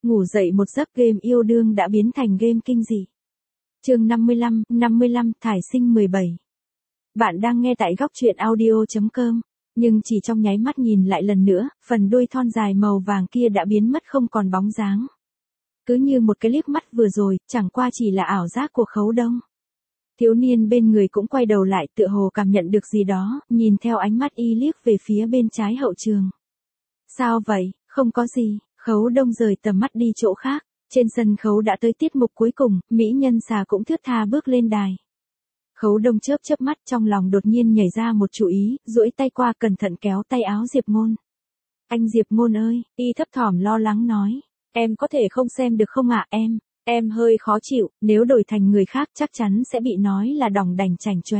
Ngủ dậy một giấc game yêu đương đã biến thành game kinh dị. Chương 55, thải sinh 17. Bạn đang nghe tại góc truyện audio.com, nhưng chỉ trong nháy mắt nhìn lại lần nữa, phần đuôi thon dài màu vàng kia đã biến mất không còn bóng dáng. Cứ như một cái liếc mắt vừa rồi, chẳng qua chỉ là ảo giác của Khấu Đông. Thiếu niên bên người cũng quay đầu lại tựa hồ cảm nhận được gì đó, nhìn theo ánh mắt y liếc về phía bên trái hậu trường. Sao vậy, không có gì. Khấu Đông rời tầm mắt đi chỗ khác, trên sân khấu đã tới tiết mục cuối cùng, mỹ nhân xà cũng thướt tha bước lên đài. Khấu Đông chớp chớp mắt trong lòng đột nhiên nhảy ra một chủ ý, duỗi tay qua cẩn thận kéo tay áo Diệp Ngôn. Anh Diệp Ngôn ơi, y thấp thỏm lo lắng nói, em có thể không xem được không ạ em hơi khó chịu, nếu đổi thành người khác chắc chắn sẽ bị nói là đòng đành chảnh chọe.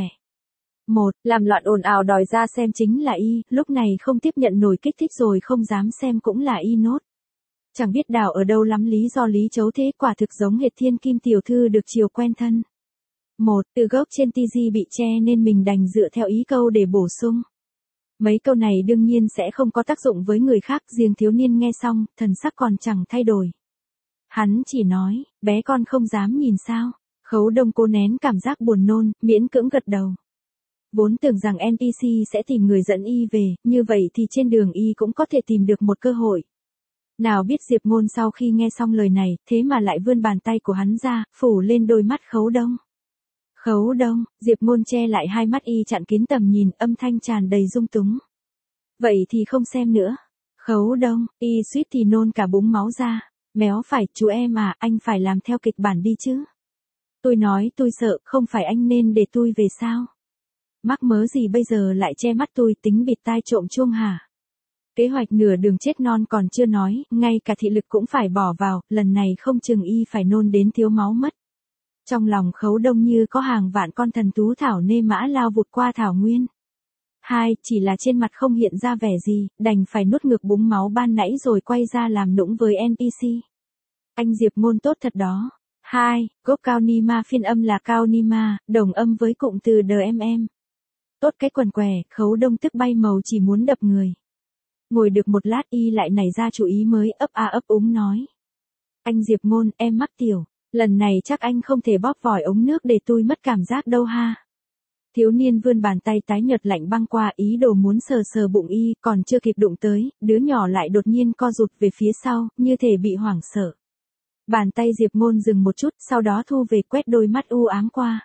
Làm loạn ồn ào đòi ra xem chính là y, lúc này không tiếp nhận nổi kích thích rồi không dám xem cũng là y nốt. Chẳng biết đào ở đâu lắm lý do lý chấu thế, quả thực giống hệt thiên kim tiểu thư được chiều quen thân. Từ gốc trên tivi bị che nên mình đành dựa theo ý câu để bổ sung. Mấy câu này đương nhiên sẽ không có tác dụng với người khác, riêng thiếu niên nghe xong, thần sắc còn chẳng thay đổi. Hắn chỉ nói, bé con không dám nhìn sao. Khấu Đông cố nén cảm giác buồn nôn, miễn cưỡng gật đầu. Vốn tưởng rằng NPC sẽ tìm người dẫn y về, như vậy thì trên đường y cũng có thể tìm được một cơ hội. Nào biết Diệp Ngôn sau khi nghe xong lời này, thế mà lại vươn bàn tay của hắn ra, phủ lên đôi mắt Khấu Đông. Khấu Đông, Diệp Ngôn che lại hai mắt y chặn kín tầm nhìn, âm thanh tràn đầy dung túng. Vậy thì không xem nữa. Khấu Đông, y suýt thì nôn cả búng máu ra. Méo phải, chú em à, anh phải làm theo kịch bản đi chứ. Tôi nói tôi sợ, không phải anh nên để tôi về sao? Mắc mớ gì bây giờ lại che mắt tôi, tính bịt tai trộm chuông hả? Kế hoạch nửa đường chết non còn chưa nói, ngay cả thị lực cũng phải bỏ vào, lần này không chừng y phải nôn đến thiếu máu mất. Trong lòng Khấu Đông như có hàng vạn con thần tú thảo nê mã lao vụt qua thảo nguyên. Chỉ là trên mặt không hiện ra vẻ gì, đành phải nuốt ngược búng máu ban nãy rồi quay ra làm nũng với NPC. Anh Diệp Ngôn tốt thật đó. Gốc cao ni ma phiên âm là cao ni ma, đồng âm với cụm từ DMM. Tốt cái quần què, Khấu Đông tức bay màu chỉ muốn đập người. Ngồi được một lát y lại nảy ra chủ ý mới, ấp úng nói. Anh Diệp Ngôn, em mắc tiểu, lần này chắc anh không thể bóp vòi ống nước để tôi mất cảm giác đâu ha. Thiếu niên vươn bàn tay tái nhợt lạnh băng qua, ý đồ muốn sờ bụng y, còn chưa kịp đụng tới, đứa nhỏ lại đột nhiên co rụt về phía sau, như thể bị hoảng sợ. Bàn tay Diệp Ngôn dừng một chút, sau đó thu về quét đôi mắt u ám qua.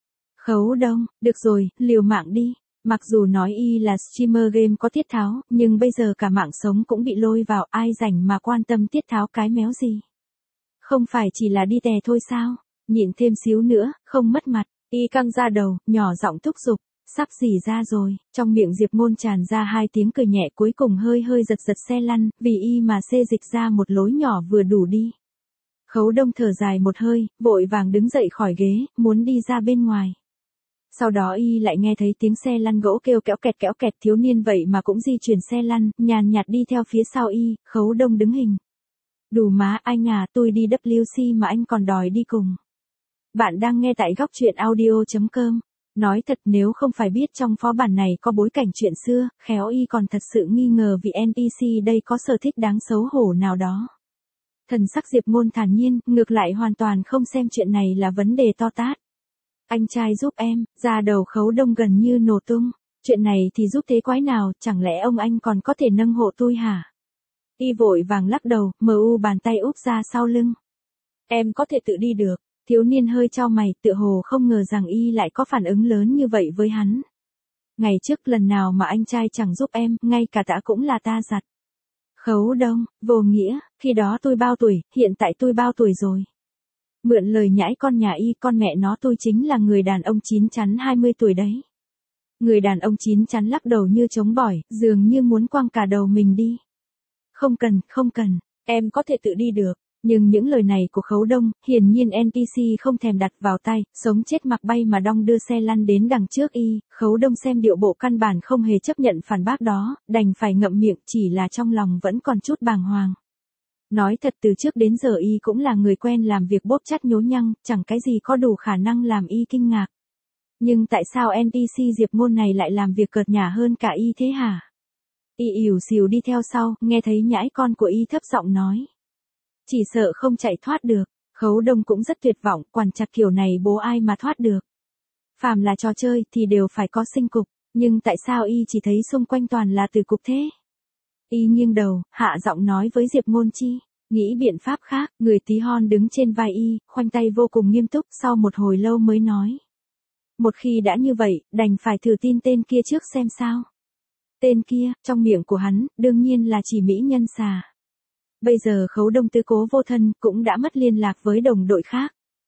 Khấu Đông, được rồi, liều mạng đi. Mặc dù nói y là streamer game có tiết tháo, nhưng bây giờ cả mạng sống cũng bị lôi vào, ai rảnh mà quan tâm tiết tháo cái méo gì. Không phải chỉ là đi tè thôi sao, nhịn thêm xíu nữa, không mất mặt. Y căng ra đầu, nhỏ giọng thúc giục, sắp xỉ ra rồi. Trong miệng Diệp Ngôn tràn ra hai tiếng cười nhẹ, cuối cùng hơi giật xe lăn, vì y mà xê dịch ra một lối nhỏ vừa đủ đi. Khấu Đông thở dài một hơi, vội vàng đứng dậy khỏi ghế, muốn đi ra bên ngoài. Sau đó y lại nghe thấy tiếng xe lăn gỗ kêu kéo kẹt, thiếu niên vậy mà cũng di chuyển xe lăn, nhàn nhạt đi theo phía sau y. Khấu Đông đứng hình. Đủ má anh à, tôi đi WC mà anh còn đòi đi cùng. Bạn đang nghe tại góc truyện audio.com. Nói thật, nếu không phải biết trong phó bản này có bối cảnh chuyện xưa, khéo y còn thật sự nghi ngờ vì NPC đây có sở thích đáng xấu hổ nào đó. Thần sắc Diệp Ngôn thản nhiên, ngược lại hoàn toàn không xem chuyện này là vấn đề to tát. Anh trai giúp em, ra đầu Khấu Đông gần như nổ tung. Chuyện này thì giúp thế quái nào, chẳng lẽ ông anh còn có thể nâng hộ tôi hả? Y vội vàng lắc đầu, bàn tay úp ra sau lưng. Em có thể tự đi được. Thiếu niên hơi chau mày, tựa hồ không ngờ rằng y lại có phản ứng lớn như vậy với hắn. Ngày trước lần nào mà anh trai chẳng giúp em, ngay cả tã cũng là ta giặt. Khấu Đông, vô nghĩa, khi đó tôi bao tuổi, hiện tại tôi bao tuổi rồi. Mượn lời nhãi con nhà y, con mẹ nó, tôi chính là người đàn ông chín chắn 20 tuổi đấy. Người đàn ông chín chắn lắc đầu như chống bỏi, dường như muốn quăng cả đầu mình đi. Không cần, em có thể tự đi được. Nhưng những lời này của Khấu Đông, hiển nhiên NPC không thèm đặt vào tay, sống chết mặc bay mà đong đưa xe lăn đến đằng trước y. Khấu Đông xem điệu bộ căn bản không hề chấp nhận phản bác đó, đành phải ngậm miệng, chỉ là trong lòng vẫn còn chút bàng hoàng. Nói thật, từ trước đến giờ y cũng là người quen làm việc bóp chắt nhố nhăng, chẳng cái gì có đủ khả năng làm y kinh ngạc. Nhưng tại sao NPC Diệp Ngôn này lại làm việc cợt nhả hơn cả y thế hả? Y ỉu xìu đi theo sau, nghe thấy nhãi con của y thấp giọng nói. Chỉ sợ không chạy thoát được. Khấu Đông cũng rất tuyệt vọng, quản chặt kiểu này bố ai mà thoát được. Phàm là trò chơi thì đều phải có sinh cục, nhưng tại sao y chỉ thấy xung quanh toàn là từ cục thế? Y nghiêng đầu, hạ giọng nói với Diệp Ngôn Chi, nghĩ biện pháp khác, người tí hon đứng trên vai y, khoanh tay vô cùng nghiêm túc, sau một hồi lâu mới nói. Một khi đã như vậy, đành phải thử tin tên kia trước xem sao. Tên kia, trong miệng của hắn, đương nhiên là chỉ mỹ nhân xà. Bây giờ Khấu Đông tứ cố vô thân, cũng đã mất liên lạc với đồng đội khác.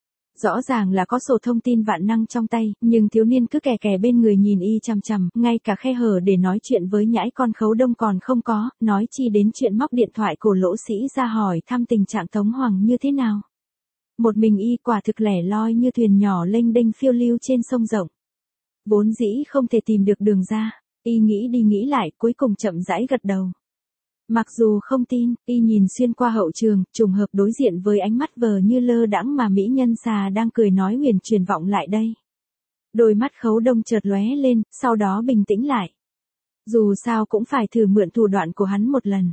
Rõ ràng là có sổ thông tin vạn năng trong tay, nhưng thiếu niên cứ kè kè bên người nhìn y chằm chằm, ngay cả khe hở để nói chuyện với nhãi con Khấu Đông còn không có, nói chi đến chuyện móc điện thoại của Lỗ Sĩ ra hỏi thăm tình trạng Tống Hoàng như thế nào. Một mình y quả thực lẻ loi như thuyền nhỏ lênh đênh phiêu lưu trên sông rộng. Vốn dĩ không thể tìm được đường ra, y nghĩ đi nghĩ lại, cuối cùng chậm rãi gật đầu. Mặc dù không tin, y nhìn xuyên qua hậu trường, trùng hợp đối diện với ánh mắt vờ như lơ đãng mà mỹ nhân xà đang cười nói huyền truyền vọng lại đây. Đôi mắt Khấu Đông chợt lóe lên, sau đó bình tĩnh lại. Dù sao cũng phải thử mượn thủ đoạn của hắn một lần.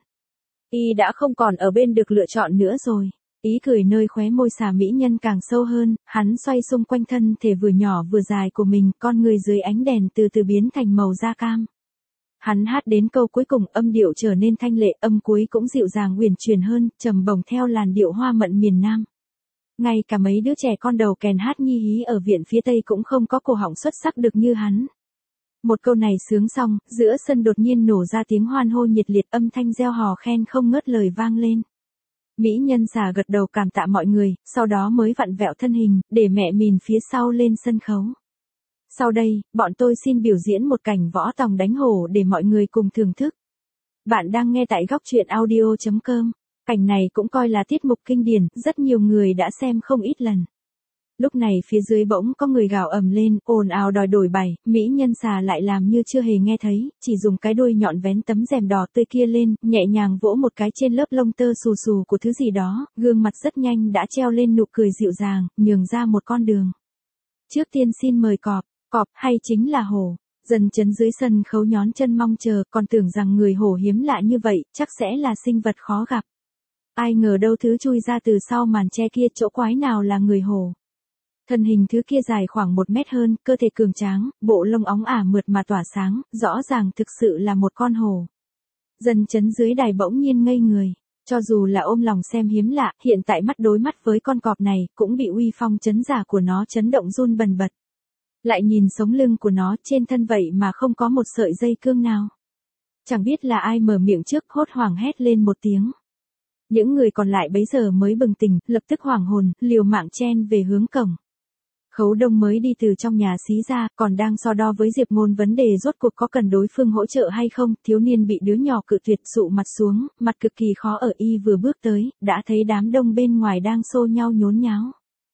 Y đã không còn ở bên được lựa chọn nữa rồi. Ý cười nơi khóe môi xà mỹ nhân càng sâu hơn, hắn xoay xung quanh thân thể vừa nhỏ vừa dài của mình, con người dưới ánh đèn từ từ biến thành màu da cam. Hắn hát đến câu cuối cùng, âm điệu trở nên thanh lệ, âm cuối cũng dịu dàng uyển chuyển hơn, trầm bổng theo làn điệu hoa mận miền Nam. Ngay cả mấy đứa trẻ con đầu kèn hát nhi hí ở viện phía Tây cũng không có cổ họng xuất sắc được như hắn. Một câu này sướng xong, giữa sân đột nhiên nổ ra tiếng hoan hô nhiệt liệt, âm thanh reo hò khen không ngớt lời vang lên. Mỹ nhân xà gật đầu cảm tạ mọi người, sau đó mới vặn vẹo thân hình, để mẹ mìn phía sau lên sân khấu. Sau đây, bọn tôi xin biểu diễn một cảnh võ tòng đánh hổ để mọi người cùng thưởng thức. Bạn đang nghe tại góc truyện audio.com. Cảnh này cũng coi là tiết mục kinh điển, rất nhiều người đã xem không ít lần. Lúc này phía dưới bỗng có người gào ầm lên, ồn ào đòi đổi bài, mỹ nhân xà lại làm như chưa hề nghe thấy, chỉ dùng cái đuôi nhọn vén tấm rèm đỏ tươi kia lên, nhẹ nhàng vỗ một cái trên lớp lông tơ xù xù của thứ gì đó, gương mặt rất nhanh đã treo lên nụ cười dịu dàng, nhường ra một con đường. Trước tiên xin mời cọp hay chính là hổ. Dần chấn dưới sân khấu nhón chân mong chờ, còn tưởng rằng người hổ hiếm lạ như vậy, chắc sẽ là sinh vật khó gặp. Ai ngờ đâu thứ chui ra từ sau màn che kia, chỗ quái nào là người hổ. Thân hình thứ kia dài khoảng 1 mét hơn, cơ thể cường tráng, bộ lông óng ả mượt mà tỏa sáng, rõ ràng thực sự là một con hổ. Dần chấn dưới đài bỗng nhiên ngây người. Cho dù là ôm lòng xem hiếm lạ, hiện tại mắt đối mắt với con cọp này, cũng bị uy phong chấn giả của nó chấn động run bần bật. Lại nhìn sống lưng của nó, trên thân vậy mà không có một sợi dây cương nào. Chẳng biết là ai mở miệng trước, hốt hoảng hét lên một tiếng. Những người còn lại bấy giờ mới bừng tỉnh, lập tức hoảng hồn, liều mạng chen về hướng cổng. Khấu Đông mới đi từ trong nhà xí ra, còn đang so đo với Diệp Ngôn vấn đề rốt cuộc có cần đối phương hỗ trợ hay không, thiếu niên bị đứa nhỏ cự tuyệt, sụ mặt xuống, mặt cực kỳ khó ở, y vừa bước tới, đã thấy đám đông bên ngoài đang xô nhau nhốn nháo.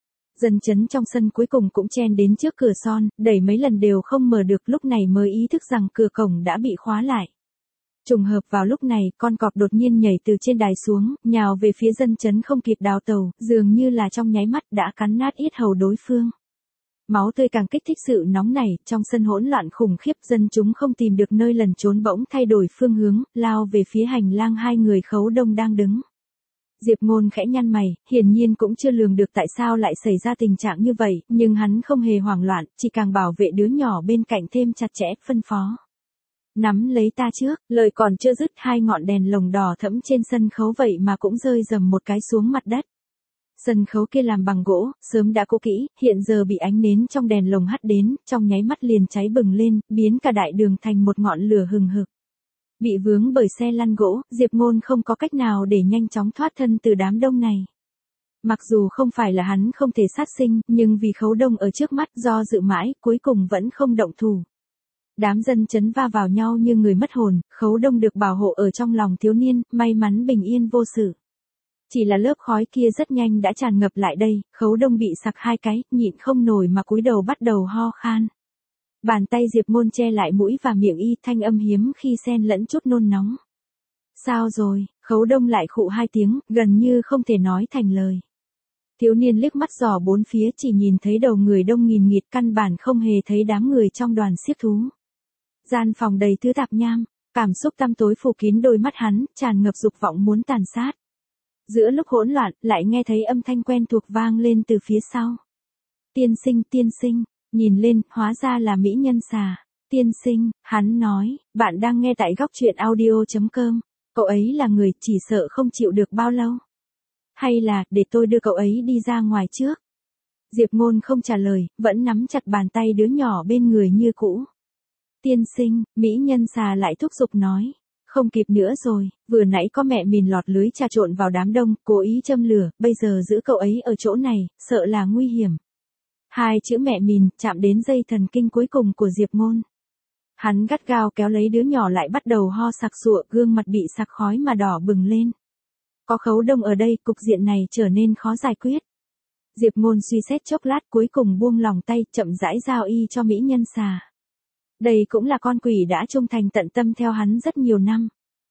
Dần chấn trong sân cuối cùng cũng chen đến trước cửa son, đẩy mấy lần đều không mở được, lúc này mới ý thức rằng cửa cổng đã bị khóa lại. Trùng hợp vào lúc này, con cọp đột nhiên nhảy từ trên đài xuống, nhào về phía Dần chấn không kịp đào tẩu, dường như là trong nháy mắt đã cắn nát yết hầu đối phương. Máu tươi càng kích thích sự nóng này, trong sân hỗn loạn khủng khiếp, dân chúng không tìm được nơi lẩn trốn bỗng thay đổi phương hướng, lao về phía hành lang hai người Khấu Đông đang đứng. Diệp Ngôn khẽ nhăn mày, hiển nhiên cũng chưa lường được tại sao lại xảy ra tình trạng như vậy, nhưng hắn không hề hoảng loạn, chỉ càng bảo vệ đứa nhỏ bên cạnh thêm chặt chẽ, phân phó. Nắm lấy ta trước, lời còn chưa dứt, hai ngọn đèn lồng đỏ thẫm trên sân khấu vậy mà cũng rơi rầm một cái xuống mặt đất. Sân khấu kia làm bằng gỗ, sớm đã cũ kỹ, hiện giờ bị ánh nến trong đèn lồng hắt đến, trong nháy mắt liền cháy bừng lên, biến cả đại đường thành một ngọn lửa hừng hực. Bị vướng bởi xe lăn gỗ, Diệp Ngôn không có cách nào để nhanh chóng thoát thân từ đám đông này. Mặc dù không phải là hắn không thể sát sinh, nhưng vì Khấu Đông ở trước mắt, do dự mãi, cuối cùng vẫn không động thủ. Đám dân chấn va vào nhau như người mất hồn, Khấu Đông được bảo hộ ở trong lòng thiếu niên, may mắn bình yên vô sự. Chỉ là lớp khói kia rất nhanh đã tràn ngập lại đây, Khấu Đông bị sặc hai cái, nhịn không nổi mà cúi đầu bắt đầu ho khan. Bàn tay Diệp Ngôn che lại mũi và miệng y, thanh âm hiếm khi xen lẫn chút nôn nóng. Sao rồi? Khấu Đông lại khụ hai tiếng, gần như không thể nói thành lời. Thiếu niên liếc mắt dò bốn phía, chỉ nhìn thấy đầu người đông nghìn nghịt, căn bản không hề thấy đám người trong đoàn xiếc thú. Gian phòng đầy thứ tạp nham, cảm xúc tăm tối phủ kín đôi mắt hắn, tràn ngập dục vọng muốn tàn sát. Giữa lúc hỗn loạn, lại nghe thấy âm thanh quen thuộc vang lên từ phía sau. Tiên sinh, nhìn lên, hóa ra là mỹ nhân xà. Tiên sinh, hắn nói, bạn đang nghe tại góc truyện audio.com. Cậu ấy là người chỉ sợ không chịu được bao lâu. Hay là, để tôi đưa cậu ấy đi ra ngoài trước. Diệp Ngôn không trả lời, vẫn nắm chặt bàn tay đứa nhỏ bên người như cũ. Tiên sinh, mỹ nhân xà lại thúc giục nói. Không kịp nữa rồi, vừa nãy có mẹ mình lọt lưới trà trộn vào đám đông, cố ý châm lửa, bây giờ giữ cậu ấy ở chỗ này, sợ là nguy hiểm. Hai chữ mẹ mình chạm đến dây thần kinh cuối cùng của Diệp Ngôn. Hắn gắt gao kéo lấy đứa nhỏ lại bắt đầu ho sặc sụa, gương mặt bị sặc khói mà đỏ bừng lên. Có Khấu Đông ở đây, cục diện này trở nên khó giải quyết. Diệp Ngôn suy xét chốc lát cuối cùng buông lòng tay, chậm rãi giao y cho mỹ nhân xà. Đây cũng là con quỷ đã trung thành tận tâm theo hắn rất nhiều năm.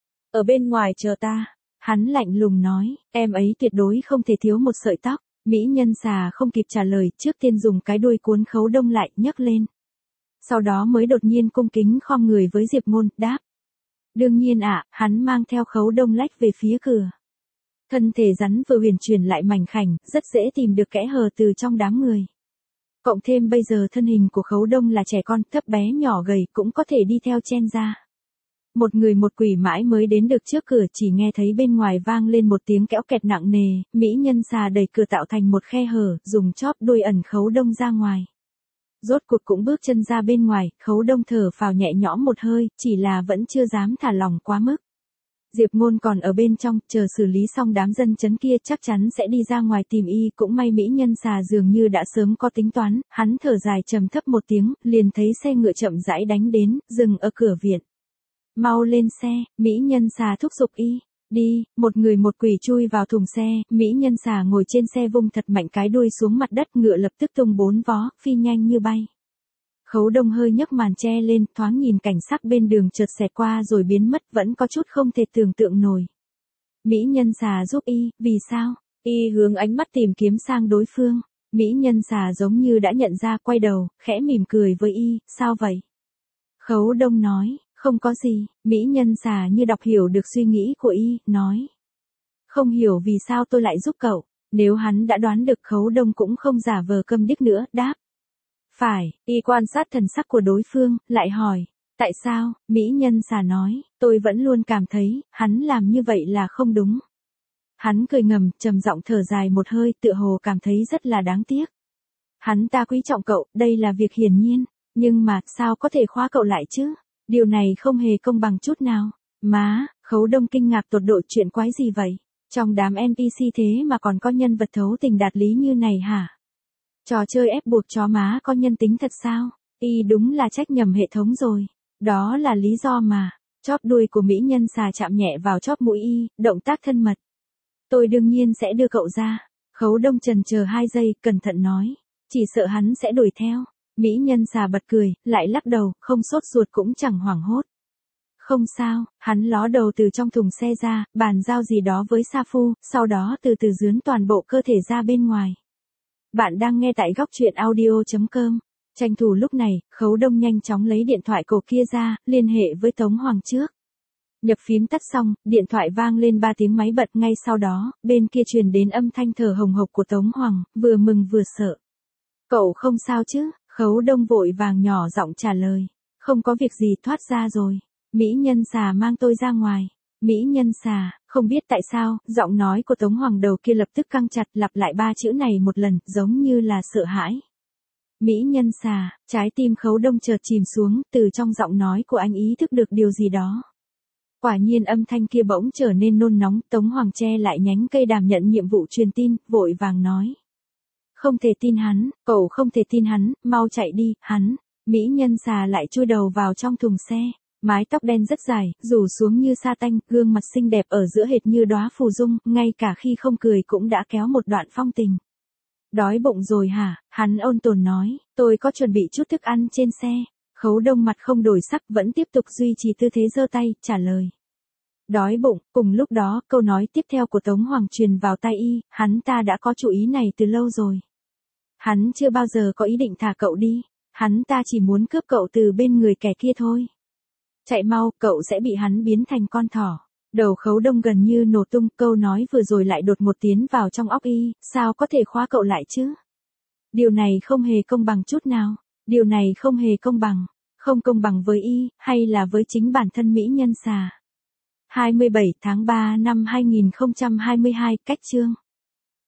Ở bên ngoài chờ ta, hắn lạnh lùng nói, em ấy tuyệt đối không thể thiếu một sợi tóc. Mỹ nhân xà không kịp trả lời, trước tiên dùng cái đuôi cuốn Khấu Đông lại, nhấc lên. Sau đó mới đột nhiên cung kính khom người với Diệp Ngôn, đáp. Đương nhiên ạ, hắn mang theo Khấu Đông lách về phía cửa. Thân thể rắn vừa huyền chuyển lại mảnh khảnh, rất dễ tìm được kẽ hở từ trong đám người. Cộng thêm bây giờ thân hình của Khấu Đông là trẻ con, thấp bé nhỏ gầy cũng có thể đi theo chen ra. Một người một quỷ mãi mới đến được trước cửa, chỉ nghe thấy bên ngoài vang lên một tiếng kéo kẹt nặng nề, mỹ nhân xà đẩy cửa tạo thành một khe hở, dùng chóp đuôi ẩn Khấu Đông ra ngoài. Rốt cuộc cũng bước chân ra bên ngoài, Khấu Đông thở phào nhẹ nhõm một hơi, chỉ là vẫn chưa dám thả lòng quá mức. Diệp Ngôn còn ở bên trong, chờ xử lý xong đám dân chấn kia chắc chắn sẽ đi ra ngoài tìm y, cũng may mỹ nhân xà dường như đã sớm có tính toán, hắn thở dài trầm thấp một tiếng, liền thấy xe ngựa chậm rãi đánh đến, dừng ở cửa viện. Mau lên xe, mỹ nhân xà thúc giục y. Đi, một người một quỷ chui vào thùng xe, mỹ nhân xà ngồi trên xe vung thật mạnh cái đuôi xuống mặt đất, ngựa lập tức tung bốn vó, phi nhanh như bay. Khấu Đông hơi nhấc màn che lên, thoáng nhìn cảnh sắc bên đường chợt xẹt qua rồi biến mất, vẫn có chút không thể tưởng tượng nổi. Mỹ nhân xà giúp y, vì sao? Y hướng ánh mắt tìm kiếm sang đối phương. Mỹ nhân xà giống như đã nhận ra, quay đầu, khẽ mỉm cười với y, sao vậy? Khấu Đông nói, không có gì. Mỹ nhân xà như đọc hiểu được suy nghĩ của y, nói. Không hiểu vì sao tôi lại giúp cậu. Nếu hắn đã đoán được, Khấu Đông cũng không giả vờ câm điếc nữa, đáp. Phải, y quan sát thần sắc của đối phương, lại hỏi, tại sao? Mỹ nhân xà nói, tôi vẫn luôn cảm thấy, hắn làm như vậy là không đúng. Hắn cười ngầm, trầm giọng thở dài một hơi, tựa hồ cảm thấy rất là đáng tiếc. Hắn ta quý trọng cậu, đây là việc hiển nhiên, nhưng mà, sao có thể khóa cậu lại chứ? Điều này không hề công bằng chút nào. Má, Khấu Đông kinh ngạc tột độ, chuyện quái gì vậy? Trong đám NPC thế mà còn có nhân vật thấu tình đạt lý như này hả? Trò chơi ép buộc chó má có nhân tính thật sao? Y đúng là trách nhầm hệ thống rồi. Đó là lý do mà. Chóp đuôi của mỹ nhân xà chạm nhẹ vào chóp mũi y, động tác thân mật. Tôi đương nhiên sẽ đưa cậu ra. Khấu Đông chần chờ 2 giây, cẩn thận nói. Chỉ sợ hắn sẽ đuổi theo. Mỹ nhân xà bật cười, lại lắc đầu, không sốt ruột cũng chẳng hoảng hốt. Không sao, hắn ló đầu từ trong thùng xe ra, bàn giao gì đó với Sa Phu, sau đó từ từ dướn toàn bộ cơ thể ra bên ngoài. Bạn đang nghe tại góc truyện audio.com. Tranh thủ lúc này, Khấu Đông nhanh chóng lấy điện thoại cổ kia ra, liên hệ với Tống Hoàng trước. Nhập phím tắt xong, điện thoại vang lên 3 tiếng máy bật, ngay sau đó, bên kia truyền đến âm thanh thở hồng hộc của Tống Hoàng, vừa mừng vừa sợ. Cậu không sao chứ? Khấu Đông vội vàng nhỏ giọng trả lời. Không có việc gì, thoát ra rồi. Mỹ nhân xà mang tôi ra ngoài. Mỹ nhân xà, không biết tại sao, giọng nói của Tống Hoàng đầu kia lập tức căng chặt, lặp lại 3 chữ này một lần, giống như là sợ hãi. Mỹ nhân xà, trái tim Khấu Đông chợt chìm xuống, từ trong giọng nói của anh ý thức được điều gì đó. Quả nhiên âm thanh kia bỗng trở nên nôn nóng, Tống Hoàng che lại nhánh cây đàm nhận nhiệm vụ truyền tin, vội vàng nói. Không thể tin hắn, cậu không thể tin hắn, mau chạy đi, hắn. Mỹ nhân xà lại chui đầu vào trong thùng xe. Mái tóc đen rất dài, rủ xuống như sa tanh, gương mặt xinh đẹp ở giữa hệt như đóa phù dung, ngay cả khi không cười cũng đã kéo một đoạn phong tình. Đói bụng rồi hả? Hắn ôn tồn nói, tôi có chuẩn bị chút thức ăn trên xe. Khấu Đông mặt không đổi sắc, vẫn tiếp tục duy trì tư thế giơ tay, trả lời. Đói bụng, cùng lúc đó, câu nói tiếp theo của Tống Hoàng truyền vào tai y, hắn ta đã có chủ ý này từ lâu rồi. Hắn chưa bao giờ có ý định thả cậu đi, hắn ta chỉ muốn cướp cậu từ bên người kẻ kia thôi. Chạy mau, cậu sẽ bị hắn biến thành con thỏ. Đầu Khấu Đông gần như nổ tung, câu nói vừa rồi lại đột một tiến vào trong óc y, sao có thể khóa cậu lại chứ? Điều này không hề công bằng chút nào, điều này không hề công bằng, không công bằng với y, hay là với chính bản thân mỹ nhân xà. 27 tháng 3 năm 2022, cách chương.